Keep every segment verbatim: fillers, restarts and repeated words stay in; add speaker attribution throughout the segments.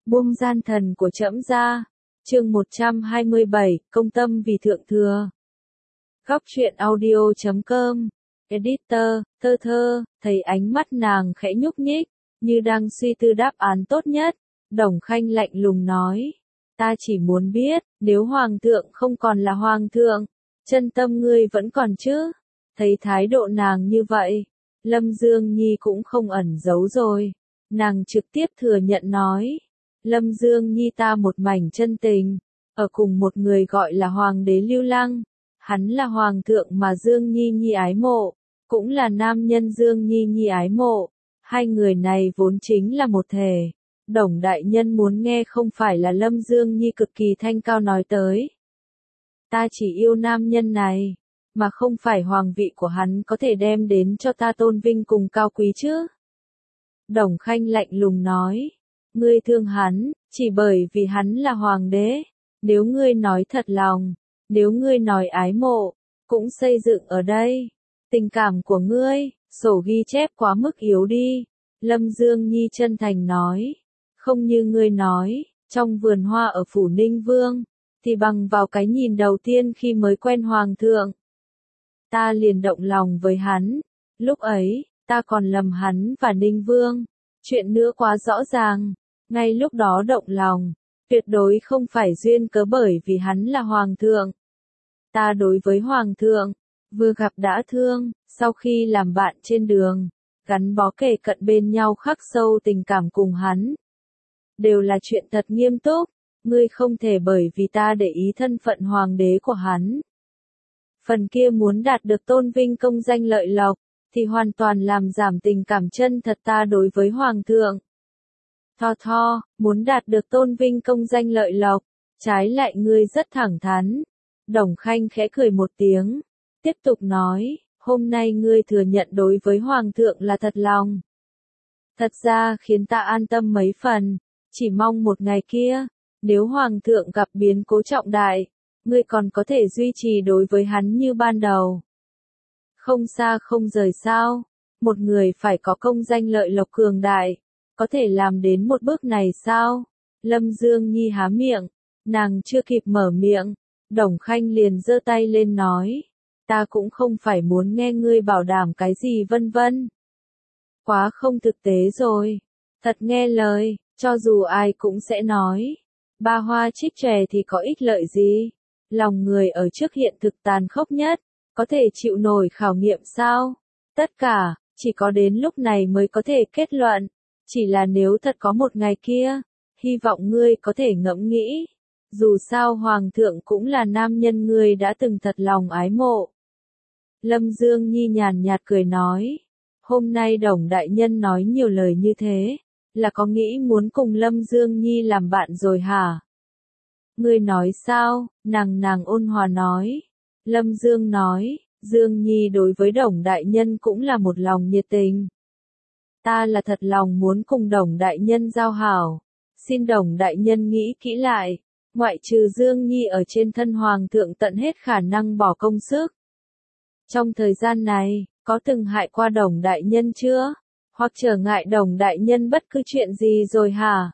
Speaker 1: Buông gian thần của trẫm ra. Chương một trăm hai mươi bảy, công tâm vì thượng thừa. Góc truyện audio chấm com. Editor, thơ thơ, thấy ánh mắt nàng khẽ nhúc nhích, như đang suy tư đáp án tốt nhất. Đồng Khanh lạnh lùng nói, ta chỉ muốn biết, nếu hoàng thượng không còn là hoàng thượng, chân tâm ngươi vẫn còn chứ? Thấy thái độ nàng như vậy, Lâm Dương Nhi cũng không ẩn giấu rồi. Nàng trực tiếp thừa nhận nói, Lâm Dương Nhi ta một mảnh chân tình, ở cùng một người gọi là Hoàng đế Lưu Lăng. Hắn là hoàng thượng mà Dương Nhi Nhi ái mộ, cũng là nam nhân Dương Nhi Nhi ái mộ. Hai người này vốn chính là một thể. Đồng đại nhân muốn nghe không phải là Lâm Dương Nhi cực kỳ thanh cao nói tới. Ta chỉ yêu nam nhân này, mà không phải hoàng vị của hắn có thể đem đến cho ta tôn vinh cùng cao quý chứ. Đồng Khanh lạnh lùng nói, ngươi thương hắn, chỉ bởi vì hắn là hoàng đế. Nếu ngươi nói thật lòng, nếu ngươi nói ái mộ, cũng xây dựng ở đây. Tình cảm của ngươi, sổ ghi chép quá mức yếu đi. Lâm Dương Nhi chân thành nói, không như ngươi nói, trong vườn hoa ở phủ Ninh Vương, thì bằng vào cái nhìn đầu tiên khi mới quen hoàng thượng. Ta liền động lòng với hắn, lúc ấy, ta còn lầm hắn và Ninh Vương. Chuyện nữa quá rõ ràng, ngay lúc đó động lòng, tuyệt đối không phải duyên cớ bởi vì hắn là hoàng thượng. Ta đối với hoàng thượng, vừa gặp đã thương, sau khi làm bạn trên đường, gắn bó kề cận bên nhau khắc sâu tình cảm cùng hắn. Đều là chuyện thật nghiêm túc, ngươi không thể bởi vì ta để ý thân phận hoàng đế của hắn. Phần kia muốn đạt được tôn vinh công danh lợi lộc, thì hoàn toàn làm giảm tình cảm chân thật ta đối với hoàng thượng. Tho tho, muốn đạt được tôn vinh công danh lợi lộc, trái lại ngươi rất thẳng thắn. Đồng Khanh khẽ cười một tiếng, tiếp tục nói, hôm nay ngươi thừa nhận đối với hoàng thượng là thật lòng. Thật ra khiến ta an tâm mấy phần, chỉ mong một ngày kia, nếu hoàng thượng gặp biến cố trọng đại, ngươi còn có thể duy trì đối với hắn như ban đầu. Không xa không rời sao, một người phải có công danh lợi lộc cường đại, có thể làm đến một bước này sao? Lâm Dương Nhi há miệng, nàng chưa kịp mở miệng, Đồng Khanh liền giơ tay lên nói, ta cũng không phải muốn nghe ngươi bảo đảm cái gì vân vân. Quá không thực tế rồi, thật nghe lời, cho dù ai cũng sẽ nói, ba hoa trích chè thì có ích lợi gì? Lòng người ở trước hiện thực tàn khốc nhất, có thể chịu nổi khảo nghiệm sao? Tất cả, chỉ có đến lúc này mới có thể kết luận. Chỉ là nếu thật có một ngày kia, hy vọng ngươi có thể ngẫm nghĩ. Dù sao hoàng thượng cũng là nam nhân ngươi đã từng thật lòng ái mộ. Lâm Dương Nhi nhàn nhạt cười nói, hôm nay Đồng đại nhân nói nhiều lời như thế, là có nghĩ muốn cùng Lâm Dương Nhi làm bạn rồi hả? Ngươi nói sao? Nàng nàng ôn hòa nói. Lâm Dương nói, Dương Nhi đối với Đồng đại nhân cũng là một lòng nhiệt tình. Ta là thật lòng muốn cùng Đồng đại nhân giao hảo. Xin Đồng đại nhân nghĩ kỹ lại, ngoại trừ Dương Nhi ở trên thân hoàng thượng tận hết khả năng bỏ công sức. Trong thời gian này, có từng hại qua Đồng đại nhân chưa? Hoặc trở ngại Đồng đại nhân bất cứ chuyện gì rồi hả?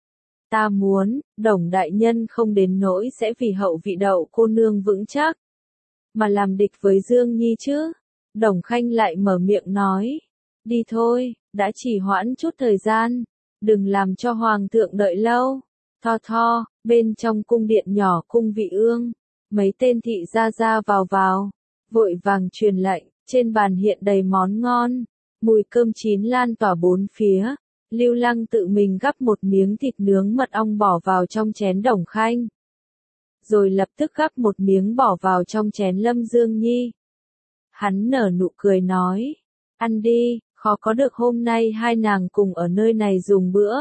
Speaker 1: Ta muốn, Đồng đại nhân không đến nỗi sẽ vì hậu vị đậu cô nương vững chắc, mà làm địch với Dương Nhi chứ. Đồng Khanh lại mở miệng nói, đi thôi, đã trì hoãn chút thời gian, đừng làm cho hoàng thượng đợi lâu. Tho tho, bên trong cung điện nhỏ cung vị ương, mấy tên thị gia gia vào vào, vội vàng truyền lệnh, trên bàn hiện đầy món ngon, mùi cơm chín lan tỏa bốn phía. Lưu Lăng tự mình gắp một miếng thịt nướng mật ong bỏ vào trong chén Đồng Khanh, rồi lập tức gắp một miếng bỏ vào trong chén Lâm Dương Nhi. Hắn nở nụ cười nói, ăn đi, khó có được hôm nay hai nàng cùng ở nơi này dùng bữa.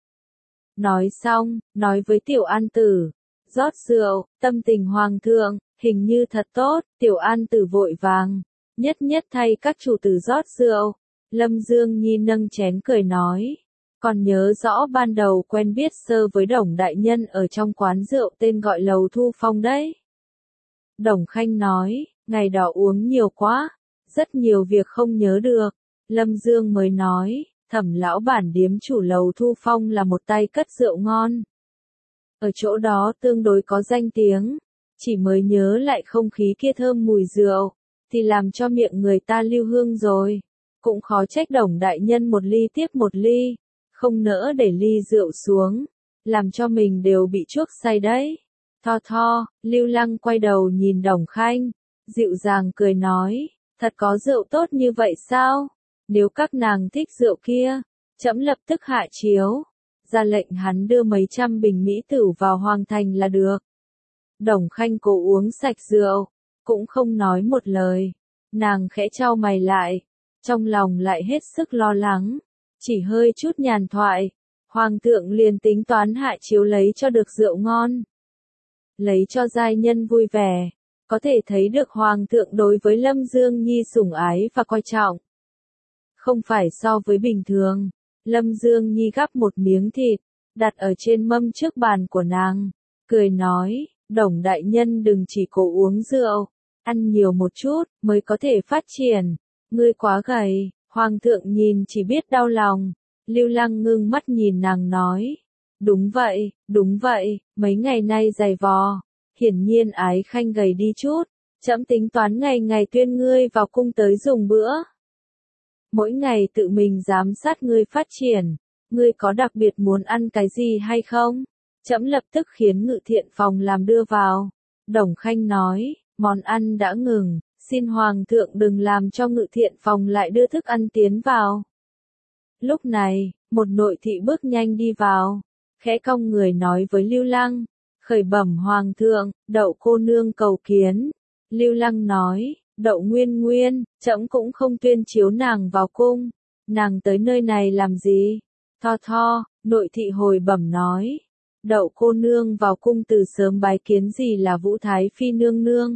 Speaker 1: Nói xong, nói với Tiểu An Tử, rót rượu, tâm tình hoàng thượng, hình như thật tốt. Tiểu An Tử vội vàng, nhất nhất thay các chủ tử rót rượu. Lâm Dương Nhi nâng chén cười nói, còn nhớ rõ ban đầu quen biết sơ với Đồng đại nhân ở trong quán rượu tên gọi Lầu Thu Phong đấy. Đồng Khanh nói, ngày đó uống nhiều quá, rất nhiều việc không nhớ được. Lâm Dương mới nói, Thẩm lão bản điếm chủ lầu Thu Phong là một tay cất rượu ngon. Ở chỗ đó tương đối có danh tiếng, chỉ mới nhớ lại không khí kia thơm mùi rượu, thì làm cho miệng người ta lưu hương rồi. Cũng khó trách Đồng đại nhân một ly tiếp một ly, không nỡ để ly rượu xuống, làm cho mình đều bị chuốc say đấy. Tho tho, Lưu Lăng quay đầu nhìn Đồng Khanh, dịu dàng cười nói, thật có rượu tốt như vậy sao? Nếu các nàng thích rượu kia, trẫm lập tức hạ chiếu, ra lệnh hắn đưa mấy trăm bình mỹ tửu vào hoàng thành là được. Đồng Khanh cố uống sạch rượu, cũng không nói một lời, nàng khẽ chau mày lại, trong lòng lại hết sức lo lắng, chỉ hơi chút nhàn thoại, hoàng thượng liền tính toán hạ chiếu lấy cho được rượu ngon, lấy cho giai nhân vui vẻ, có thể thấy được hoàng thượng đối với Lâm Dương Nhi sủng ái và coi trọng. Không phải so với bình thường, Lâm Dương Nhi gắp một miếng thịt, đặt ở trên mâm trước bàn của nàng, cười nói, Đồng đại nhân đừng chỉ cố uống rượu, ăn nhiều một chút, mới có thể phát triển, ngươi quá gầy, hoàng thượng nhìn chỉ biết đau lòng. Lưu Lăng ngưng mắt nhìn nàng nói, đúng vậy, đúng vậy, mấy ngày nay dày vò, hiển nhiên Ái Khanh gầy đi chút, trẫm tính toán ngày ngày tuyên ngươi vào cung tới dùng bữa. Mỗi ngày tự mình giám sát ngươi phát triển, ngươi có đặc biệt muốn ăn cái gì hay không? Trẫm lập tức khiến ngự thiện phòng làm đưa vào. Đồng Khanh nói, món ăn đã ngừng, xin hoàng thượng đừng làm cho ngự thiện phòng lại đưa thức ăn tiến vào. Lúc này, một nội thị bước nhanh đi vào, khẽ cong người nói với Lưu Lăng, khởi bẩm hoàng thượng, Đậu cô nương cầu kiến. Lưu Lăng nói, Đậu Nguyên Nguyên, trẫm cũng không tuyên chiếu nàng vào cung, nàng tới nơi này làm gì? Tho tho, nội thị hồi bẩm nói, Đậu cô nương vào cung từ sớm bái kiến gì là Vũ Thái Phi nương nương.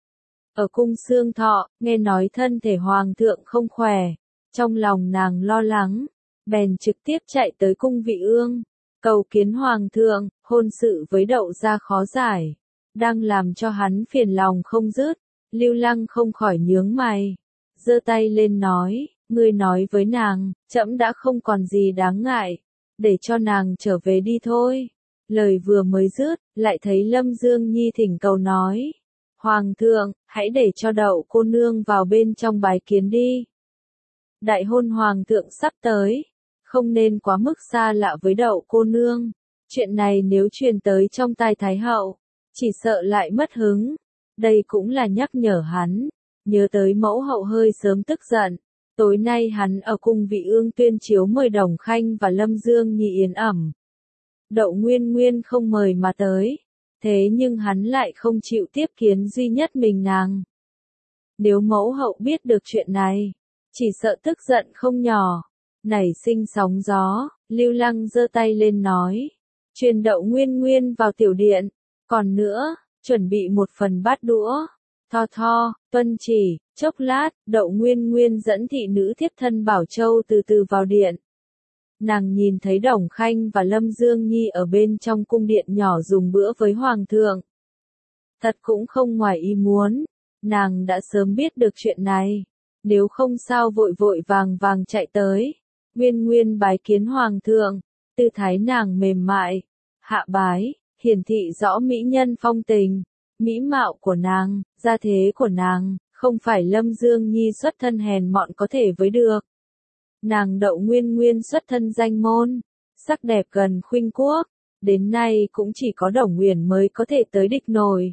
Speaker 1: Ở cung Xương Thọ, nghe nói thân thể hoàng thượng không khỏe, trong lòng nàng lo lắng, bèn trực tiếp chạy tới cung Vị Ương, cầu kiến hoàng thượng, hôn sự với Đậu gia khó giải, đang làm cho hắn phiền lòng không dứt. Lưu Lăng không khỏi nhướng mày, giơ tay lên nói, ngươi nói với nàng, trẫm đã không còn gì đáng ngại, để cho nàng trở về đi thôi. Lời vừa mới dứt, lại thấy Lâm Dương Nhi thỉnh cầu nói, hoàng thượng, hãy để cho Đậu cô nương vào bên trong bái kiến đi. Đại hôn hoàng thượng sắp tới, không nên quá mức xa lạ với Đậu cô nương, chuyện này nếu truyền tới trong tai Thái hậu, chỉ sợ lại mất hứng. Đây cũng là nhắc nhở hắn, nhớ tới mẫu hậu hơi sớm tức giận, tối nay hắn ở cung Vị Ương tuyên chiếu mời Đồng Khanh và Lâm Dương Nhi yến ẩm. Đậu Nguyên Nguyên không mời mà tới, thế nhưng hắn lại không chịu tiếp kiến duy nhất mình nàng. Nếu mẫu hậu biết được chuyện này, chỉ sợ tức giận không nhỏ, nảy sinh sóng gió. Lưu Lăng giơ tay lên nói, truyền Đậu Nguyên Nguyên vào tiểu điện, còn nữa, chuẩn bị một phần bát đũa. Tho tho, tuân chỉ, chốc lát, Đậu Nguyên Nguyên dẫn thị nữ thiếp thân Bảo Châu từ từ vào điện. Nàng nhìn thấy Đồng Khanh và Lâm Dương Nhi ở bên trong cung điện nhỏ dùng bữa với hoàng thượng. Thật cũng không ngoài ý muốn, nàng đã sớm biết được chuyện này, nếu không sao vội vội vàng vàng chạy tới. Nguyên Nguyên bái kiến hoàng thượng, tư thái nàng mềm mại, hạ bái, hiển thị rõ mỹ nhân phong tình, mỹ mạo của nàng, gia thế của nàng, không phải Lâm Dương Nhi xuất thân hèn mọn có thể với được. Nàng Đậu Nguyên Nguyên xuất thân danh môn, sắc đẹp gần khuynh quốc, đến nay cũng chỉ có Đồng Uyển mới có thể tới địch nổi.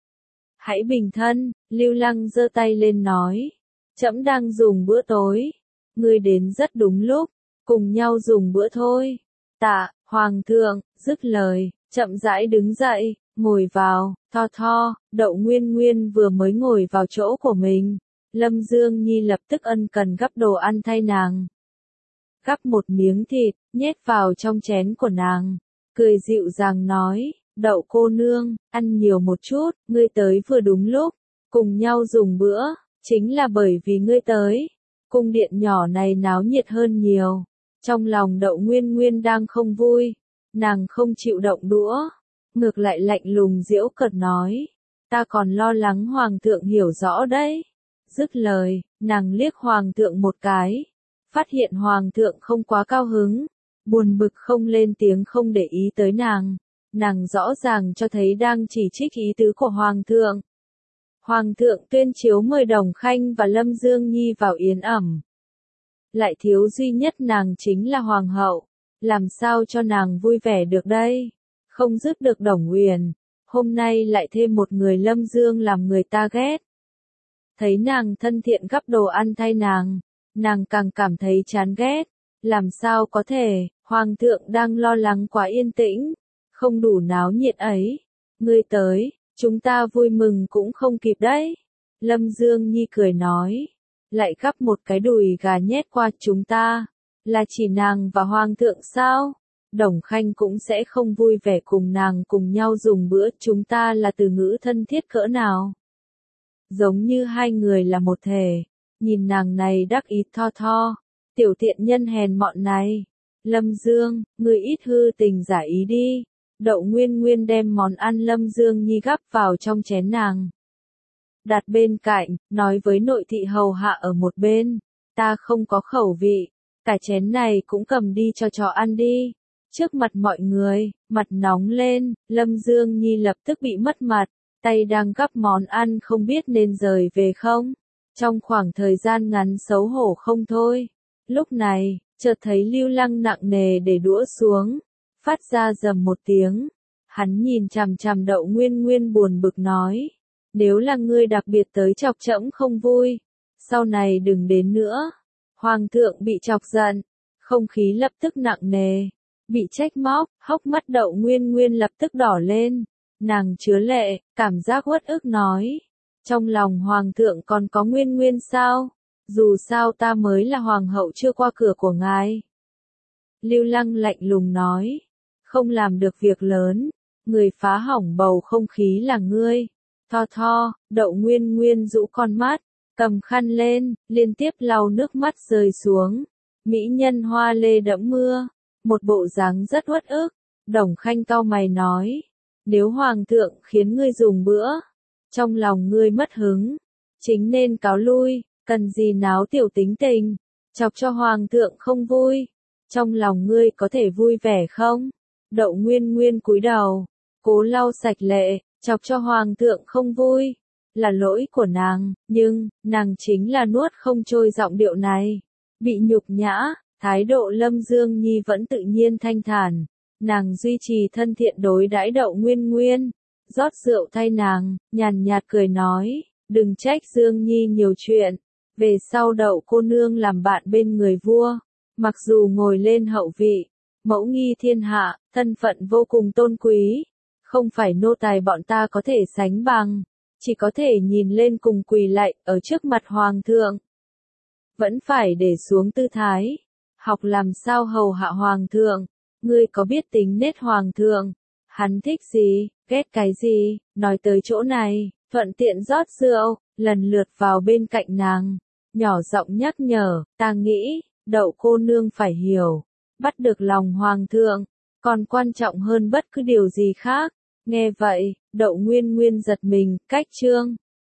Speaker 1: Hãy bình thân, Lưu Lăng giơ tay lên nói, trẫm đang dùng bữa tối, ngươi đến rất đúng lúc, cùng nhau dùng bữa thôi. Tạ, hoàng thượng, dứt lời, chậm rãi đứng dậy, ngồi vào. Tho tho, Đậu Nguyên Nguyên vừa mới ngồi vào chỗ của mình, Lâm Dương Nhi lập tức ân cần gắp đồ ăn thay nàng. Gắp một miếng thịt, nhét vào trong chén của nàng, cười dịu dàng nói, Đậu cô nương, ăn nhiều một chút, ngươi tới vừa đúng lúc, cùng nhau dùng bữa, chính là bởi vì ngươi tới. Cung điện nhỏ này náo nhiệt hơn nhiều, trong lòng Đậu Nguyên Nguyên đang không vui, nàng không chịu động đũa, ngược lại lạnh lùng giễu cợt nói, ta còn lo lắng hoàng thượng hiểu rõ đấy. Dứt lời, nàng liếc hoàng thượng một cái, phát hiện hoàng thượng không quá cao hứng, buồn bực không lên tiếng không để ý tới nàng, nàng rõ ràng cho thấy đang chỉ trích ý tứ của hoàng thượng. Hoàng thượng tuyên chiếu mời Đồng Khanh và Lâm Dương Nhi vào yến ẩm. Lại thiếu duy nhất nàng chính là hoàng hậu, làm sao cho nàng vui vẻ được đây? Không dứt được Đồng Uyển, hôm nay lại thêm một người Lâm Dương làm người ta ghét. Thấy nàng thân thiện gắp đồ ăn thay nàng, nàng càng cảm thấy chán ghét, làm sao có thể, hoàng thượng đang lo lắng quá yên tĩnh, không đủ náo nhiệt ấy, ngươi tới, chúng ta vui mừng cũng không kịp đấy. Lâm Dương Nhi cười nói, lại gắp một cái đùi gà nhét qua chúng ta, là chỉ nàng và hoàng thượng sao? Đồng Khanh cũng sẽ không vui vẻ cùng nàng cùng nhau dùng bữa, chúng ta là từ ngữ thân thiết cỡ nào? Giống như hai người là một thể, nhìn nàng này đắc ý tho tho, tiểu thiện nhân hèn mọn này. Lâm Dương, người ít hư tình giả ý đi. Đậu Nguyên Nguyên đem món ăn Lâm Dương Nhi gắp vào trong chén nàng. Đặt bên cạnh, nói với nội thị hầu hạ ở một bên, ta không có khẩu vị, cả chén này cũng cầm đi cho chó ăn đi. Trước mặt mọi người, mặt nóng lên, Lâm Dương Nhi lập tức bị mất mặt, tay đang gắp món ăn không biết nên rời về không. Trong khoảng thời gian ngắn xấu hổ không thôi. Lúc này, chợt thấy Lưu Lăng nặng nề để đũa xuống, phát ra rầm một tiếng. Hắn nhìn chằm chằm Đậu Nguyên Nguyên buồn bực nói, nếu là ngươi đặc biệt tới chọc trẫm không vui, sau này đừng đến nữa. Hoàng thượng bị chọc giận, không khí lập tức nặng nề, bị trách móc, hốc mắt Đậu Nguyên Nguyên lập tức đỏ lên, nàng chứa lệ, cảm giác uất ức nói, trong lòng hoàng thượng còn có Nguyên Nguyên sao? Dù sao ta mới là hoàng hậu chưa qua cửa của ngài. Lưu Lăng lạnh lùng nói, không làm được việc lớn, người phá hỏng bầu không khí là ngươi. Tho tho, Đậu Nguyên Nguyên rũ con mắt, cầm khăn lên, liên tiếp lau nước mắt rơi xuống. Mỹ nhân hoa lê đẫm mưa, một bộ dáng rất uất ức. Đồng Khanh cau mày nói, nếu hoàng thượng khiến ngươi dùng bữa, trong lòng ngươi mất hứng, chính nên cáo lui, cần gì náo tiểu tính tình, chọc cho hoàng thượng không vui. Trong lòng ngươi có thể vui vẻ không? Đậu Nguyên Nguyên cúi đầu, cố lau sạch lệ, chọc cho hoàng thượng không vui, là lỗi của nàng, nhưng, nàng chính là nuốt không trôi giọng điệu này. Bị nhục nhã, thái độ Lâm Dương Nhi vẫn tự nhiên thanh thản, nàng duy trì thân thiện đối đãi Đậu Nguyên Nguyên, rót rượu thay nàng, nhàn nhạt cười nói, đừng trách Dương Nhi nhiều chuyện, về sau Đậu cô nương làm bạn bên người vua, mặc dù ngồi lên hậu vị, mẫu nghi thiên hạ, thân phận vô cùng tôn quý, không phải nô tài bọn ta có thể sánh bằng, chỉ có thể nhìn lên cùng quỳ lạy ở trước mặt hoàng thượng. Vẫn phải để xuống tư thái, học làm sao hầu hạ hoàng thượng, ngươi có biết tính nết hoàng thượng, hắn thích gì, ghét cái gì, nói tới chỗ này, thuận tiện rót rượu, lần lượt vào bên cạnh nàng, nhỏ giọng nhắc nhở, ta nghĩ, Đậu cô nương phải hiểu, bắt được lòng hoàng thượng, còn quan trọng hơn bất cứ điều gì khác. Nghe vậy, Đậu Nguyên Nguyên giật mình, cách chương